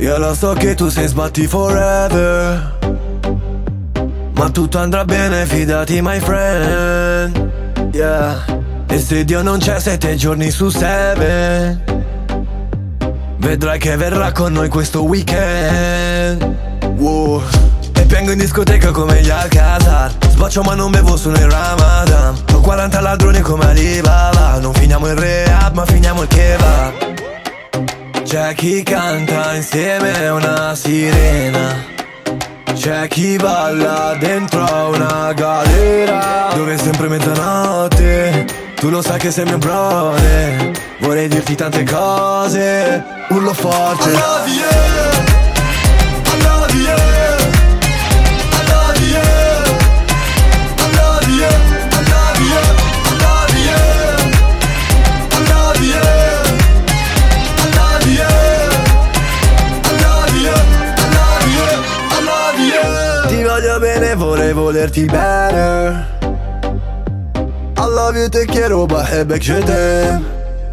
Io lo so che tu sei sbatti forever, ma tutto andrà bene, fidati my friend. Yeah. E se Dio non c'è 7 giorni su 7, vedrai che verrà con noi questo weekend. Wow. E piango in discoteca come gli Alcazar, sboccio ma non bevo solo in Ramadan. Ho 40 ladroni come Alibaba, non finiamo il rehab ma finiamo il kebab. C'è chi canta insieme a una sirena, c'è chi balla dentro a una galera, dove è sempre mezzanotte, tu lo sai che sei mio brother. Vorrei dirti tante cose, urlo forte. I love you, I love you, I love you, I love you, I love you, I love you, I love you, I love you, I love you, I love you. Ti voglio bene, vorrei volerti bene. I love you, te quiero, baby, je t'aime.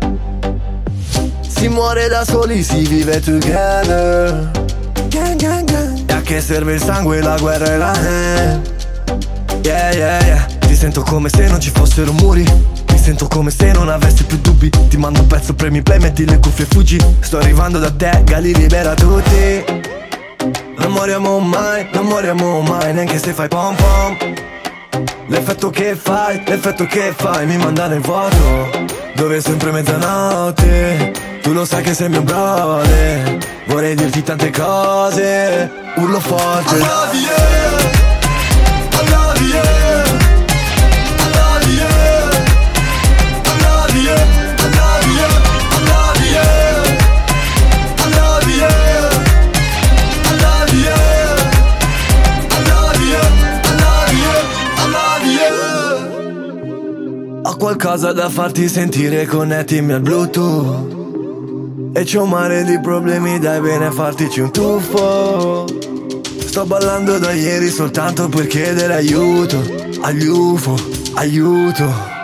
Si muore da soli, si vive together. Gang, gang, gang. E a che serve il sangue, la guerra e la hand? Yeah, yeah, yeah. Ti sento come se non ci fossero muri, mi sento come se non avessi più dubbi. Ti mando un pezzo, premi play, metti le cuffie e fuggi. Sto arrivando da te, Gali libera tutti. Non moriamo mai, non moriamo mai, neanche se fai pom pom. L'effetto che fai mi manda nel vuoto, dove è sempre mezzanotte, tu lo sai che sei mio brother. Vorrei dirti tante cose, urlo forte. I love you, I love you, I love you, I love you, I love you, I love you, I love you, I love you, I love you, I love you. Ho qualcosa da farti sentire, connettimi al Bluetooth. E c'è un mare di problemi, dai bene fartici un tuffo. Sto ballando da ieri soltanto per chiedere aiuto agli UFO, aiuto.